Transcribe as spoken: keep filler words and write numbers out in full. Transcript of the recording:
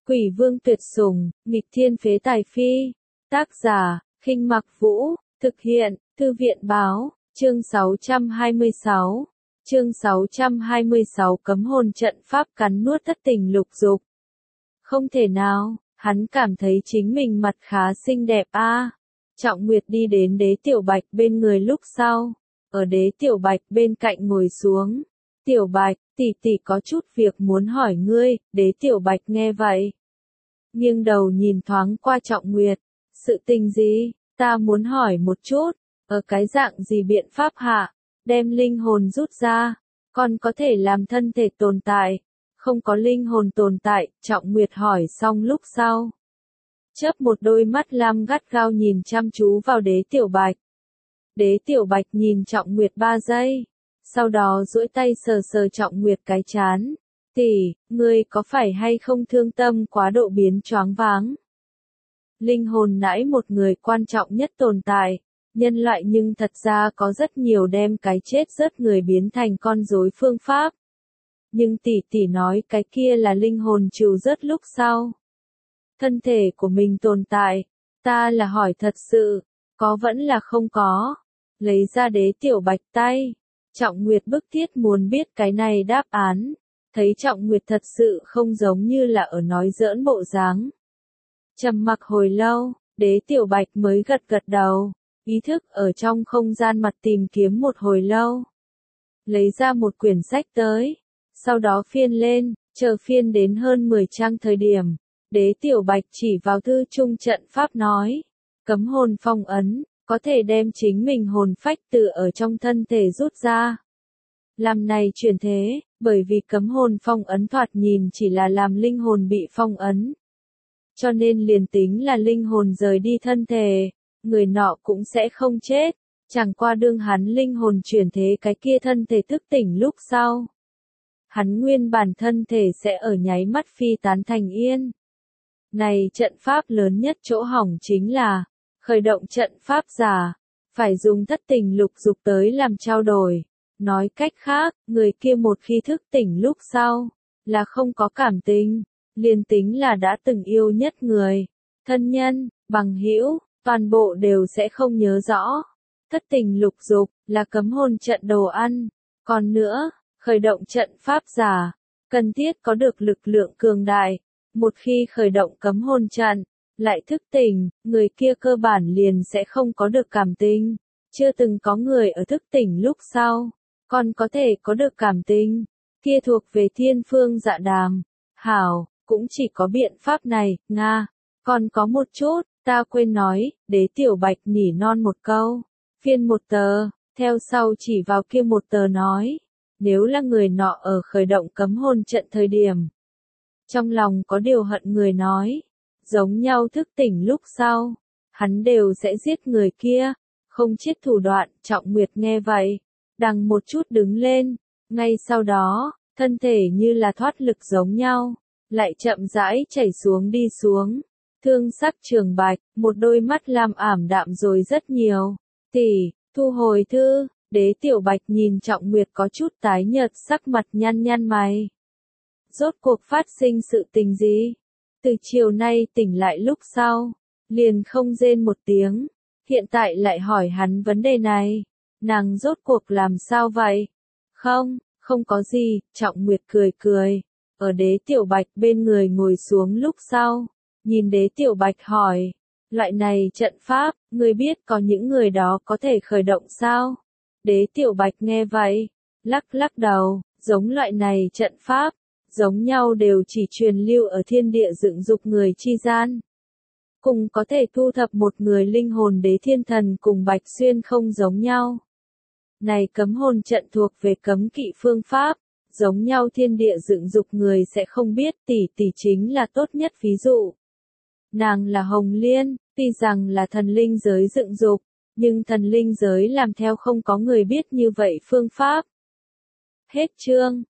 Quỷ vương tuyệt sủng, nghịch thiên phế tài phi. Tác giả, Khinh Mặc Vũ, thực hiện, Thư viện báo, chương sáu trăm hai mươi sáu. Chương sáu trăm hai mươi sáu cấm hồn trận pháp cắn nuốt thất tình lục dục. Không thể nào, hắn cảm thấy chính mình mặt khá xinh đẹp a. À. Trọng Nguyệt đi đến Đế Tiểu Bạch bên người lúc sau, ở Đế Tiểu Bạch bên cạnh ngồi xuống. Tiểu Bạch, tỷ tỷ có chút việc muốn hỏi ngươi. Đế Tiểu Bạch nghe vậy, nghiêng đầu nhìn thoáng qua Trọng Nguyệt. Sự tình gì? Ta muốn hỏi một chút, ở cái dạng gì biện pháp hạ, đem linh hồn rút ra, còn có thể làm thân thể tồn tại, không có linh hồn tồn tại. Trọng Nguyệt hỏi xong lúc sau, chớp một đôi mắt lam gắt gao nhìn chăm chú vào Đế Tiểu Bạch. Đế Tiểu Bạch nhìn Trọng Nguyệt ba giây, sau đó duỗi tay sờ sờ Trọng Nguyệt cái trán. Tỷ, ngươi có phải hay không thương tâm quá độ biến choáng váng? Linh hồn nãy một người quan trọng nhất tồn tại, nhân loại nhưng thật ra có rất nhiều đem cái chết rớt người biến thành con rối phương pháp. Nhưng tỷ tỷ nói cái kia là linh hồn trừ rớt lúc sau. Thân thể của mình tồn tại, ta là hỏi thật sự, có vẫn là không có. Lấy ra Đế Tiểu Bạch tay, Trọng Nguyệt bức thiết muốn biết cái này đáp án, thấy Trọng Nguyệt thật sự không giống như là ở nói giỡn bộ dáng. Trầm mặc hồi lâu, Đế Tiểu Bạch mới gật gật đầu, ý thức ở trong không gian mặt tìm kiếm một hồi lâu. Lấy ra một quyển sách tới, sau đó phiên lên, chờ phiên đến hơn mười trang thời điểm, Đế Tiểu Bạch chỉ vào thư trung trận pháp nói, cấm hồn phong ấn, có thể đem chính mình hồn phách từ ở trong thân thể rút ra. Làm này chuyển thế, bởi vì cấm hồn phong ấn thoạt nhìn chỉ là làm linh hồn bị phong ấn. Cho nên liền tính là linh hồn rời đi thân thể, người nọ cũng sẽ không chết, chẳng qua đương hắn linh hồn chuyển thế cái kia thân thể thức tỉnh lúc sau. Hắn nguyên bản thân thể sẽ ở nháy mắt phi tán thành yên. Này trận pháp lớn nhất chỗ hỏng chính là, khởi động trận pháp giả, phải dùng thất tình lục dục tới làm trao đổi. Nói cách khác, người kia một khi thức tỉnh lúc sau, là không có cảm tình, liền tính là đã từng yêu nhất người, thân nhân, bằng hữu, toàn bộ đều sẽ không nhớ rõ. Thất tình lục dục, là cấm hồn trận đồ ăn. Còn nữa, khởi động trận pháp giả, cần thiết có được lực lượng cường đại. Một khi khởi động cấm hồn trận, lại thức tỉnh, người kia cơ bản liền sẽ không có được cảm tình. Chưa từng có người ở thức tỉnh lúc sau, còn có thể có được cảm tình, kia thuộc về thiên phương dạ đàm. Hảo, cũng chỉ có biện pháp này, Nga. Còn có một chút, ta quên nói. Đế Tiểu Bạch nỉ non một câu, phiên một tờ, theo sau chỉ vào kia một tờ nói, nếu là người nọ ở khởi động cấm hồn trận thời điểm, trong lòng có điều hận người nói, giống nhau thức tỉnh lúc sau, hắn đều sẽ giết người kia, không chết thủ đoạn. Trọng Nguyệt nghe vậy, đằng một chút đứng lên, ngay sau đó, thân thể như là thoát lực giống nhau, lại chậm rãi chảy xuống đi xuống. Thương sắc Trường Bạch, một đôi mắt lam ảm đạm rồi rất nhiều. Tỷ, thu hồi thư. Đế Tiểu Bạch nhìn Trọng Nguyệt có chút tái nhợt sắc mặt nhăn nhăn mày. Rốt cuộc phát sinh sự tình gì? Từ chiều nay tỉnh lại lúc sau, liền không rên một tiếng, hiện tại lại hỏi hắn vấn đề này. Nàng rốt cuộc làm sao vậy? Không, không có gì. Trọng Nguyệt cười cười, ở Đế Tiểu Bạch bên người ngồi xuống lúc sau, nhìn Đế Tiểu Bạch hỏi, loại này trận pháp, ngươi biết có những người đó có thể khởi động sao? Đế Tiểu Bạch nghe vậy, lắc lắc đầu, giống loại này trận pháp, giống nhau đều chỉ truyền lưu ở thiên địa dựng dục người chi gian. Cùng có thể thu thập một người linh hồn Đế Thiên Thần cùng Bạch Xuyên không giống nhau. Này cấm hồn trận thuộc về cấm kỵ phương pháp, giống nhau thiên địa dựng dục người sẽ không biết. Tỷ tỷ chính là tốt nhất ví dụ. Nàng là Hồng Liên, tuy rằng là thần linh giới dựng dục, nhưng thần linh giới làm theo không có người biết như vậy phương pháp. Hết chương.